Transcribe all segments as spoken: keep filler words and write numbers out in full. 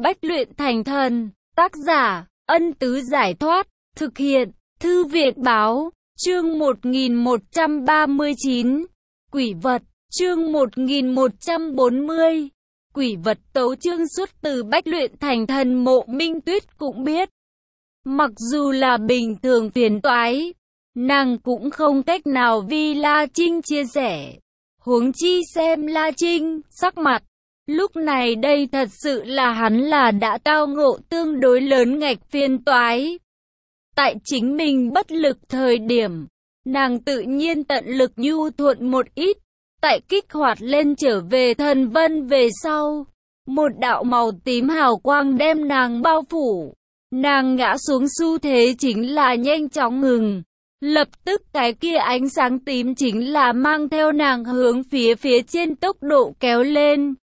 Bách luyện thành thần, tác giả, Ân Tứ Giải Thoát, thực hiện, Thư viện Báo, chương một nghìn một trăm ba mươi chín, Quỷ vật, chương một nghìn một trăm bốn mươi, Quỷ vật tấu chương xuất từ Bách luyện thành thần. Mộ Minh Tuyết cũng biết, mặc dù là bình thường phiền toái, nàng cũng không cách nào vì La Trinh chia sẻ, huống chi xem La Trinh sắc mặt lúc này đây thật sự là hắn là đã tao ngộ tương đối lớn ngạch phiền toái. Tại chính mình bất lực thời điểm, nàng tự nhiên tận lực nhu thuận một ít. Tại kích hoạt lên trở về thần vân về sau, một đạo màu tím hào quang đem nàng bao phủ. Nàng ngã xuống xu thế chính là nhanh chóng ngừng. Lập tức cái kia ánh sáng tím chính là mang theo nàng hướng phía phía trên tốc độ kéo lên.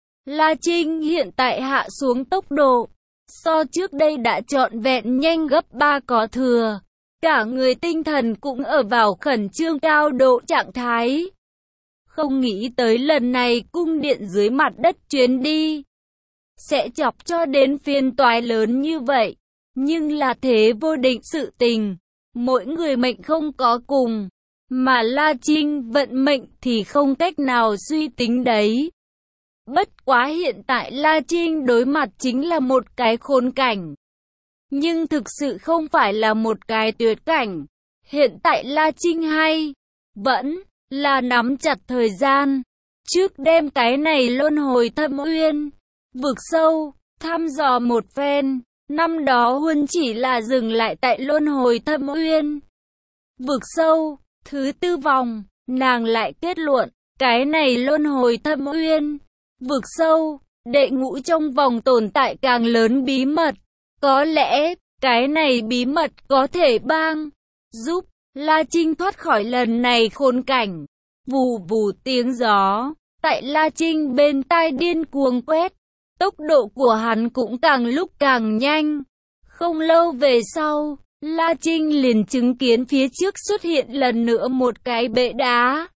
La Trinh hiện tại hạ xuống tốc độ, so trước đây đã trọn vẹn nhanh gấp ba có thừa. Cả người tinh thần cũng ở vào khẩn trương cao độ trạng thái. Không nghĩ tới lần này cung điện dưới mặt đất chuyến đi sẽ chọc cho đến phiền toái lớn như vậy. Nhưng là thế vô định sự tình, mỗi người mệnh không có cùng, mà La Trinh vận mệnh thì không cách nào suy tính đấy. Bất quá hiện tại La Trinh đối mặt chính là một cái khốn cảnh, nhưng thực sự không phải là một cái tuyệt cảnh. Hiện tại La Trinh hay vẫn là nắm chặt thời gian, trước đem cái này luân hồi thâm uyên vực sâu thăm dò một phen. Năm đó Huân chỉ là dừng lại tại luân hồi thâm uyên vực sâu thứ tư vòng, nàng lại kết luận cái này luân hồi thâm uyên vực sâu đệ ngũ trong vòng tồn tại càng lớn bí mật. Có lẽ cái này bí mật có thể bang giúp La Trinh thoát khỏi lần này khốn cảnh. Vù vù tiếng gió tại La Trinh bên tai điên cuồng quét, tốc độ của hắn cũng càng lúc càng nhanh. Không lâu về sau, La Trinh liền chứng kiến phía trước xuất hiện lần nữa một cái bệ đá.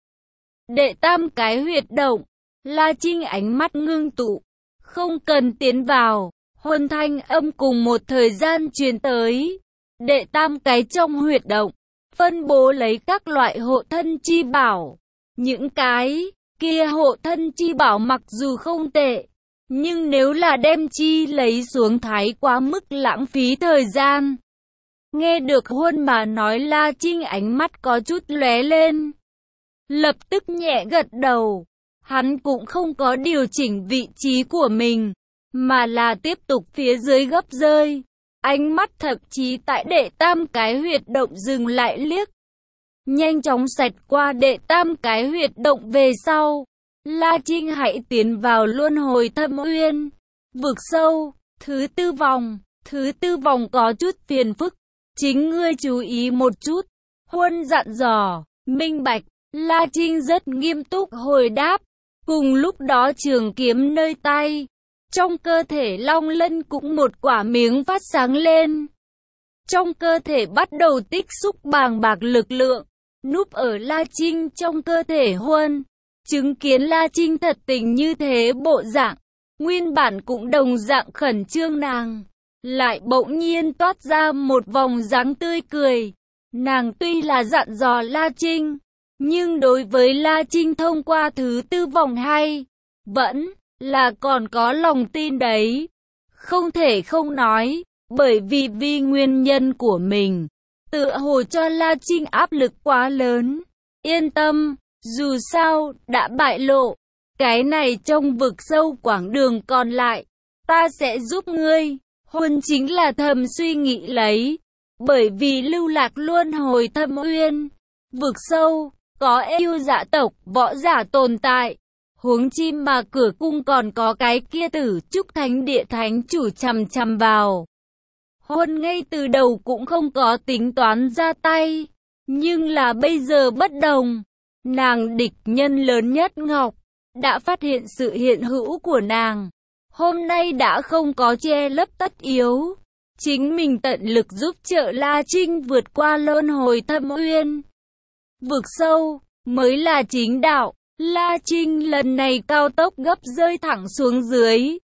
Đệ tam cái huyệt động, La Trinh ánh mắt ngưng tụ, không cần tiến vào, huân thanh âm cùng một thời gian truyền tới. Đệ tam cái trong huyệt động, phân bố lấy các loại hộ thân chi bảo. Những cái kia hộ thân chi bảo mặc dù không tệ, nhưng nếu là đem chi lấy xuống thái quá mức lãng phí thời gian. Nghe được Huân mà nói, La Trinh ánh mắt có chút lóe lên, lập tức nhẹ gật đầu. Hắn cũng không có điều chỉnh vị trí của mình, mà là tiếp tục phía dưới gấp rơi. Ánh mắt thậm chí tại đệ tam cái huyệt động dừng lại liếc, nhanh chóng xẹt qua đệ tam cái huyệt động về sau. La Trinh hãy tiến vào luân hồi thâm uyên vực sâu thứ tư vòng. Thứ tư vòng có chút phiền phức, chính ngươi chú ý một chút, Huân dặn dò. Minh bạch, La Trinh rất nghiêm túc hồi đáp. Cùng lúc đó trường kiếm nơi tay, trong cơ thể Long Lân cũng một quả miếng phát sáng lên. Trong cơ thể bắt đầu tích xúc bàng bạc lực lượng, núp ở La Trinh trong cơ thể Huân. Chứng kiến La Trinh thật tình như thế bộ dạng, nguyên bản cũng đồng dạng khẩn trương nàng, lại bỗng nhiên toát ra một vòng dáng tươi cười. Nàng tuy là dặn dò La Trinh, nhưng đối với La Trinh thông qua thứ tư vòng hay vẫn là còn có lòng tin đấy. Không thể không nói, bởi vì vì nguyên nhân của mình, tựa hồ cho La Trinh áp lực quá lớn. Yên tâm, dù sao đã bại lộ, cái này trong vực sâu quãng đường còn lại, ta sẽ giúp ngươi. Huân chính là thầm suy nghĩ lấy, bởi vì lưu lạc luân hồi thâm uyên vực sâu có yêu dạ tộc võ giả tồn tại, huống chi mà cửa cung còn có cái kia Tử Trúc Thánh Địa thánh chủ chằm chằm vào. Huân ngay từ đầu cũng không có tính toán ra tay, nhưng là bây giờ bất đồng. Nàng địch nhân lớn nhất Ngọc đã phát hiện sự hiện hữu của nàng, hôm nay đã không có che lấp tất yếu, chính mình tận lực giúp trợ La Trinh vượt qua luân hồi thâm uyên vực sâu mới là chính đạo. La Trinh lần này cao tốc gấp rơi thẳng xuống dưới,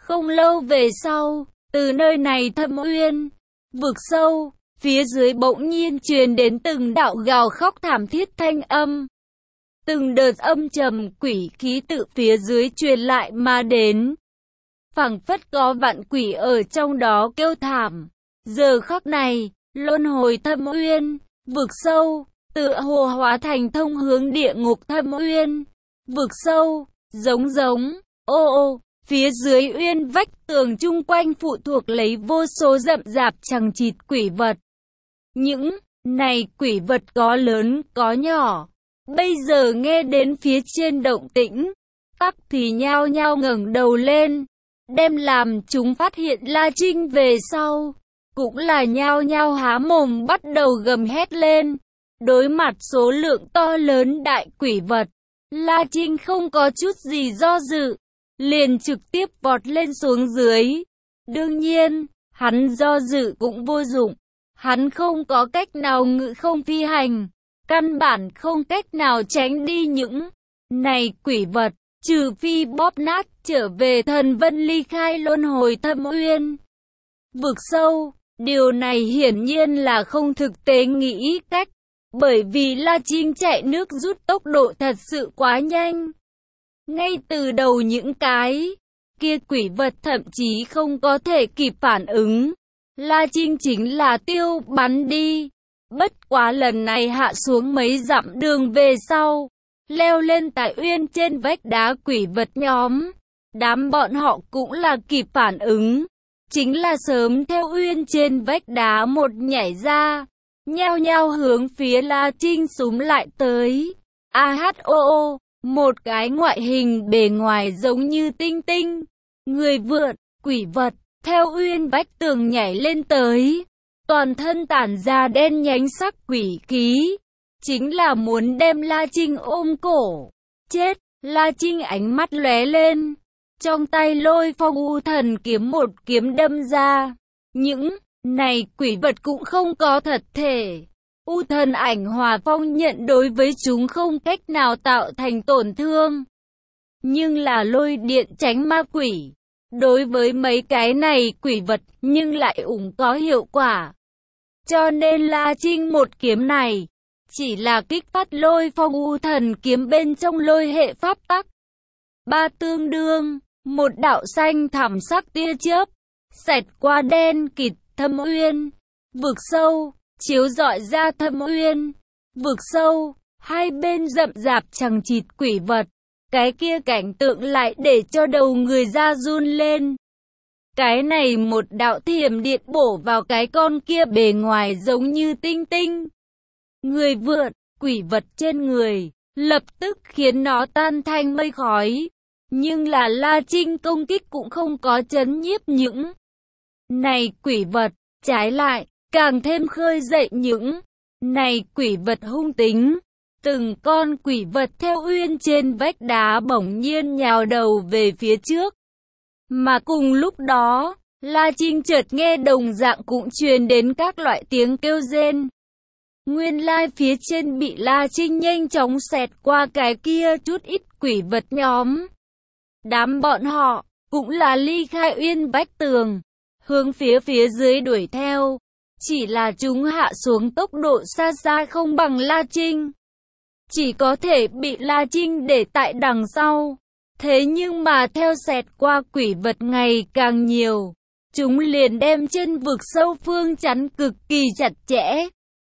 Không lâu về sau, từ nơi này thâm uyên, vực sâu, phía dưới bỗng nhiên truyền đến từng đạo gào khóc thảm thiết thanh âm. Từng đợt âm trầm quỷ khí tự phía dưới truyền lại mà đến. Phảng phất có vạn quỷ ở trong đó kêu thảm. Giờ khắc này, luân hồi thâm uyên, vực sâu, tựa hồ hóa thành thông hướng địa ngục thâm uyên, vực sâu, giống giống, ô ô, phía dưới uyên vách tường chung quanh phụ thuộc lấy vô số rậm rạp chằng chịt quỷ vật. Những này quỷ vật có lớn có nhỏ, bây giờ nghe đến phía trên động tĩnh, tắc thì nhao nhao ngẩng đầu lên, đem làm chúng phát hiện La Trinh về sau, cũng là nhao nhao há mồm bắt đầu gầm hét lên. Đối mặt số lượng to lớn đại quỷ vật, La Trinh không có chút gì do dự, liền trực tiếp vọt lên xuống dưới. Đương nhiên, hắn do dự cũng vô dụng, hắn không có cách nào ngự không phi hành, căn bản không cách nào tránh đi những này quỷ vật, trừ phi bóp nát trở về thần vân ly khai luân hồi thâm uyên, vực sâu. Điều này hiển nhiên là không thực tế nghĩ cách, bởi vì La Trinh chạy nước rút tốc độ thật sự quá nhanh. Ngay từ đầu những cái kia quỷ vật thậm chí không có thể kịp phản ứng, La Trinh chính là tiêu bắn đi. Bất quá lần này hạ xuống mấy dặm đường về sau, leo lên tại uyên trên vách đá quỷ vật nhóm, đám bọn họ cũng là kịp phản ứng. Chính là sớm theo uyên trên vách đá một nhảy ra, nhao nhao hướng phía La Trinh xúm lại tới. A H O O, một cái ngoại hình bề ngoài giống như tinh tinh, người vượn, quỷ vật, theo uyên vách tường nhảy lên tới. Toàn thân tản ra đen nhánh sắc quỷ khí, chính là muốn đem La Trinh ôm cổ. Chết, La Trinh ánh mắt lóe lên. Trong tay lôi phong u thần kiếm một kiếm đâm ra. Những này quỷ vật cũng không có thật thể. U thần ảnh hòa phong nhận đối với chúng không cách nào tạo thành tổn thương. Nhưng là lôi điện tránh ma quỷ. Đối với mấy cái này quỷ vật nhưng lại ủng có hiệu quả. Cho nên La Trinh một kiếm này chỉ là kích phát lôi phong u thần kiếm bên trong lôi hệ pháp tắc. Ba tương đương. Một đạo xanh thẳm sắc tia chớp, xẹt qua đen kịt thâm uyên, vực sâu, chiếu rọi ra thâm uyên, vực sâu, hai bên rậm rạp chằng chịt quỷ vật. Cái kia cảnh tượng lại để cho đầu người ra run lên. Cái này một đạo thiểm điện bổ vào cái con kia bề ngoài giống như tinh tinh. Người vượn, quỷ vật trên người, lập tức khiến nó tan thành mây khói. Nhưng là La Trinh công kích cũng không có chấn nhiếp những này quỷ vật, trái lại, càng thêm khơi dậy những này quỷ vật hung tính. Từng con quỷ vật theo uyên trên vách đá bỗng nhiên nhào đầu về phía trước. Mà cùng lúc đó, La Trinh chợt nghe đồng dạng cũng truyền đến các loại tiếng kêu rên. Nguyên lai phía trên bị La Trinh nhanh chóng xẹt qua cái kia chút ít quỷ vật nhóm. Đám bọn họ cũng là ly khai uyên vách tường, hướng phía phía dưới đuổi theo. Chỉ là chúng hạ xuống tốc độ xa xa không bằng La Trinh. Chỉ có thể bị La Trinh để tại đằng sau. Thế nhưng mà theo xẹt qua quỷ vật ngày càng nhiều, chúng liền đem chân vực sâu phương chắn cực kỳ chặt chẽ.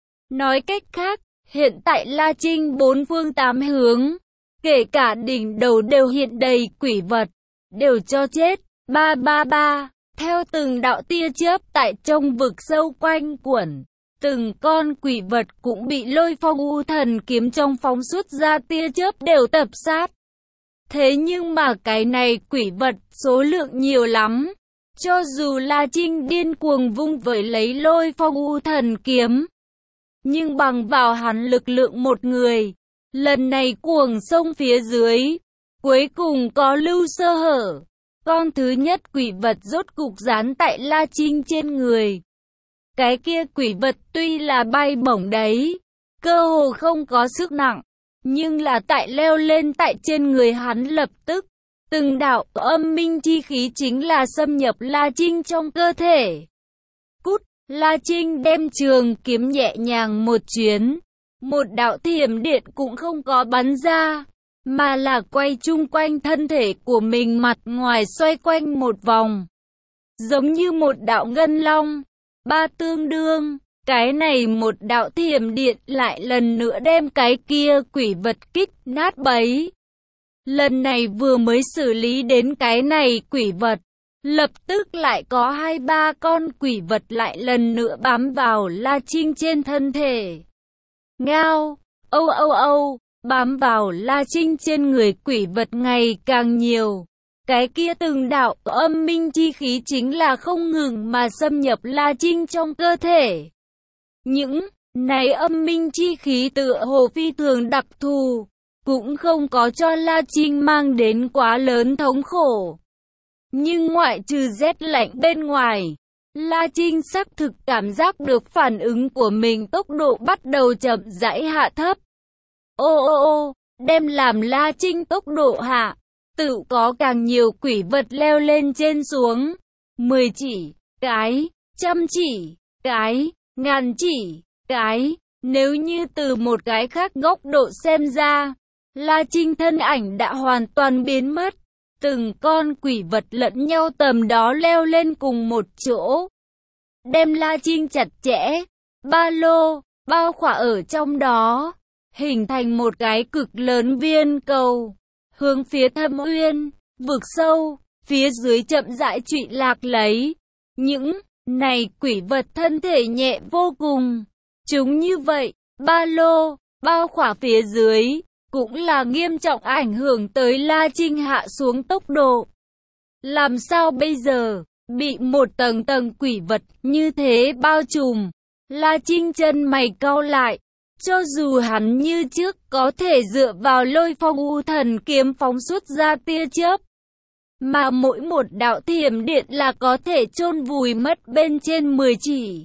Nói cách khác, hiện tại La Trinh bốn phương tám hướng, kể cả đỉnh đầu đều hiện đầy quỷ vật, đều cho chết. Ba ba ba, theo từng đạo tia chớp tại trong vực sâu quanh quẩn, từng con quỷ vật cũng bị lôi phong u thần kiếm trong phóng xuất ra tia chớp đều tập sát. Thế nhưng mà cái này quỷ vật số lượng nhiều lắm, cho dù La Trinh điên cuồng vung vẩy lấy lôi phong u thần kiếm, nhưng bằng vào hắn lực lượng một người, lần này cuồng sông phía dưới, cuối cùng có lưu sơ hở. Con thứ nhất quỷ vật rốt cục dán tại La Trinh trên người. Cái kia quỷ vật tuy là bay bổng đấy, cơ hồ không có sức nặng, nhưng là tại leo lên tại trên người hắn lập tức Từng đạo âm minh chi khí chính là xâm nhập La Trinh trong cơ thể. Cút, La Trinh đem trường kiếm nhẹ nhàng một chuyến. Một đạo thiểm điện cũng không có bắn ra, mà là quay chung quanh thân thể của mình mặt ngoài xoay quanh một vòng. Giống như một đạo ngân long. Ba tương đương, cái này một đạo thiểm điện lại lần nữa đem cái kia quỷ vật kích nát bấy. Lần này vừa mới xử lý đến cái này quỷ vật, lập tức lại có hai ba con quỷ vật lại lần nữa bám vào La Trinh trên thân thể. Ngao, âu âu âu, bám vào La Trinh trên người quỷ vật ngày càng nhiều. Cái kia từng đạo âm minh chi khí chính là không ngừng mà xâm nhập La Trinh trong cơ thể. Những này âm minh chi khí tựa hồ phi thường đặc thù, cũng không có cho La Trinh mang đến quá lớn thống khổ. Nhưng ngoại trừ rét lạnh bên ngoài, La Trinh xác thực cảm giác được phản ứng của mình tốc độ bắt đầu chậm rãi hạ thấp. Ô ô ô, đem làm La Trinh tốc độ hạ, tự có càng nhiều quỷ vật leo lên trên xuống. Mười chỉ, cái, trăm chỉ, cái, ngàn chỉ, cái. Nếu như từ một cái khác góc độ xem ra, La Trinh thân ảnh đã hoàn toàn biến mất. Từng con quỷ vật lẫn nhau tầm đó leo lên cùng một chỗ, đem La Trinh chặt chẽ, ba lô, bao khỏa ở trong đó, hình thành một cái cực lớn viên cầu, hướng phía thâm uyên, vực sâu, phía dưới chậm rãi trụy lạc lấy. Những này quỷ vật thân thể nhẹ vô cùng, chúng như vậy, ba lô, bao khỏa phía dưới, cũng là nghiêm trọng ảnh hưởng tới La Trinh hạ xuống tốc độ. Làm sao bây giờ, bị một tầng tầng quỷ vật như thế bao trùm, La Trinh chân mày cau lại. Cho dù hắn như trước có thể dựa vào lôi phong u thần kiếm phóng xuất ra tia chớp, mà mỗi một đạo thiểm điện là có thể chôn vùi mất bên trên mười chỉ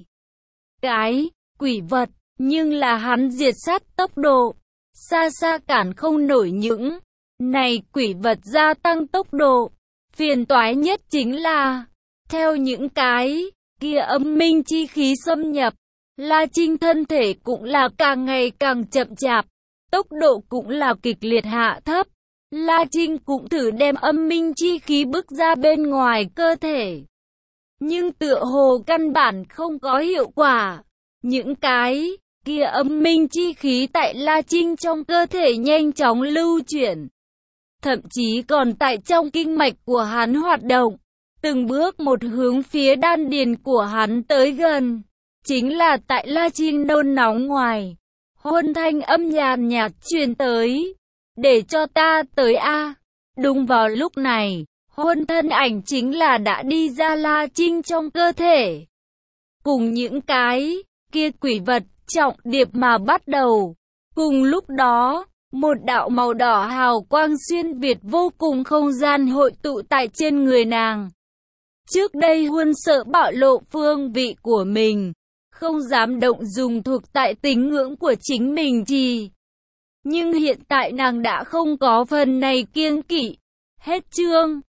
cái quỷ vật, nhưng là hắn diệt sát tốc độ xa xa cản không nổi những này quỷ vật gia tăng tốc độ. Phiền toái nhất chính là, theo những cái kia âm minh chi khí xâm nhập, La Trinh thân thể cũng là càng ngày càng chậm chạp, tốc độ cũng là kịch liệt hạ thấp. La Trinh cũng thử đem âm minh chi khí bức ra bên ngoài cơ thể, nhưng tựa hồ căn bản không có hiệu quả. Những cái kia âm minh chi khí tại La Trinh trong cơ thể nhanh chóng lưu chuyển, thậm chí còn tại trong kinh mạch của hắn hoạt động, từng bước một hướng phía đan điền của hắn tới gần. Chính là tại La Trinh nôn nóng ngoài, hôn thanh âm nhàn nhạt truyền tới, để cho ta tới a. Đúng vào lúc này, hôn thân ảnh chính là đã đi ra La Trinh trong cơ thể, cùng những cái kia quỷ vật trọng điệp mà bắt đầu. Cùng lúc đó, một đạo màu đỏ hào quang xuyên việt vô cùng không gian hội tụ tại trên người nàng. Trước đây Huân sợ bạo lộ phương vị của mình, không dám động dùng thuộc tại tín ngưỡng của chính mình gì. Nhưng hiện tại nàng đã không có phần này kiêng kỵ. Hết chương.